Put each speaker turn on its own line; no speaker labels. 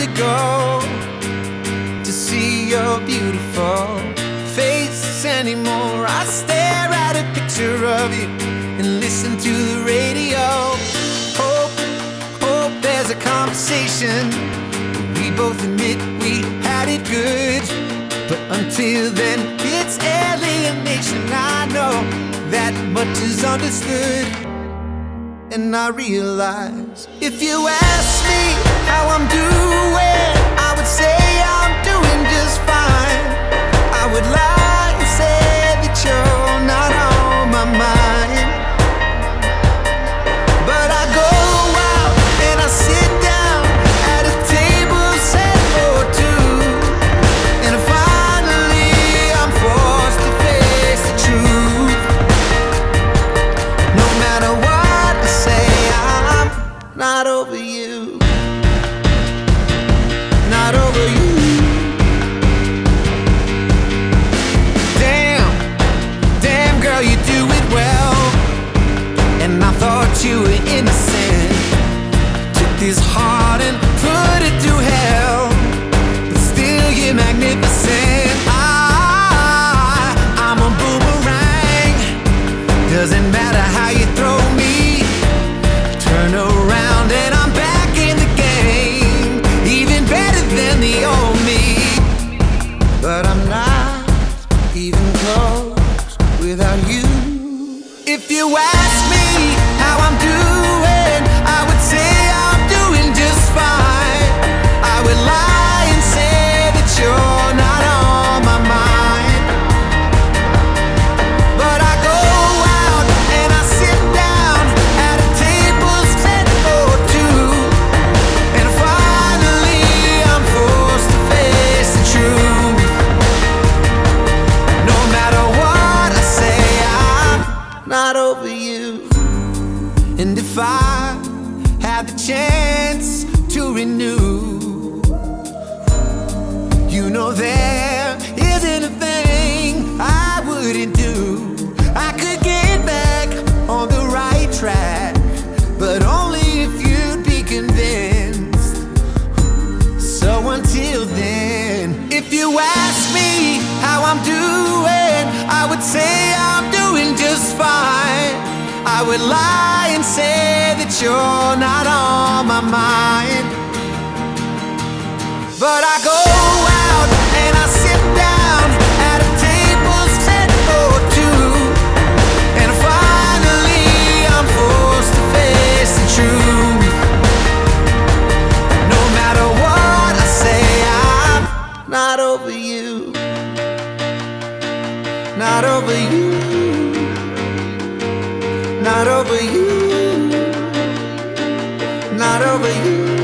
to go to see your beautiful face anymore. I stare at a picture of you and listen to the radio. Hope there's a conversation. We both admit we had it good, but until then it's alienation. I know that much is understood, and I realize if you ask me how I'm doing, I would say I'm doing just fine. I would lie and say that you're not on my mind, but I go out and I sit down at a table set for two, and finally I'm forced to face the truth. No matter what I say, I'm not over you. Not over you. Damn girl, you do it well. And I thought you were innocent. Took this heart and put it to hell, but still you're magnificent. I'm a boomerang. Doesn't matter how you throw me, turn around and I'm back in the game, even better than the old me. But I'm not even close without you. If you ask me how I'm doing, I would say I'm doing just fine. I would lie and say that you're not on my mind, but I go out and I sit down at a table set for two, and finally I'm forced to face the truth. No matter what I say, I'm not over you. And if I had the chance to renew, you know there isn't a thing I wouldn't do. I could get back on the right track, but only if you'd be convinced. So until then, if you ask me how I'm doing, I would say I'm doing just fine. I would lie and say that you're not on my mind, but I go out and I sit down at a table set for two, and finally I'm forced to face the truth. No matter what I say, I'm not over you. Not over you. Not over you. Not over you.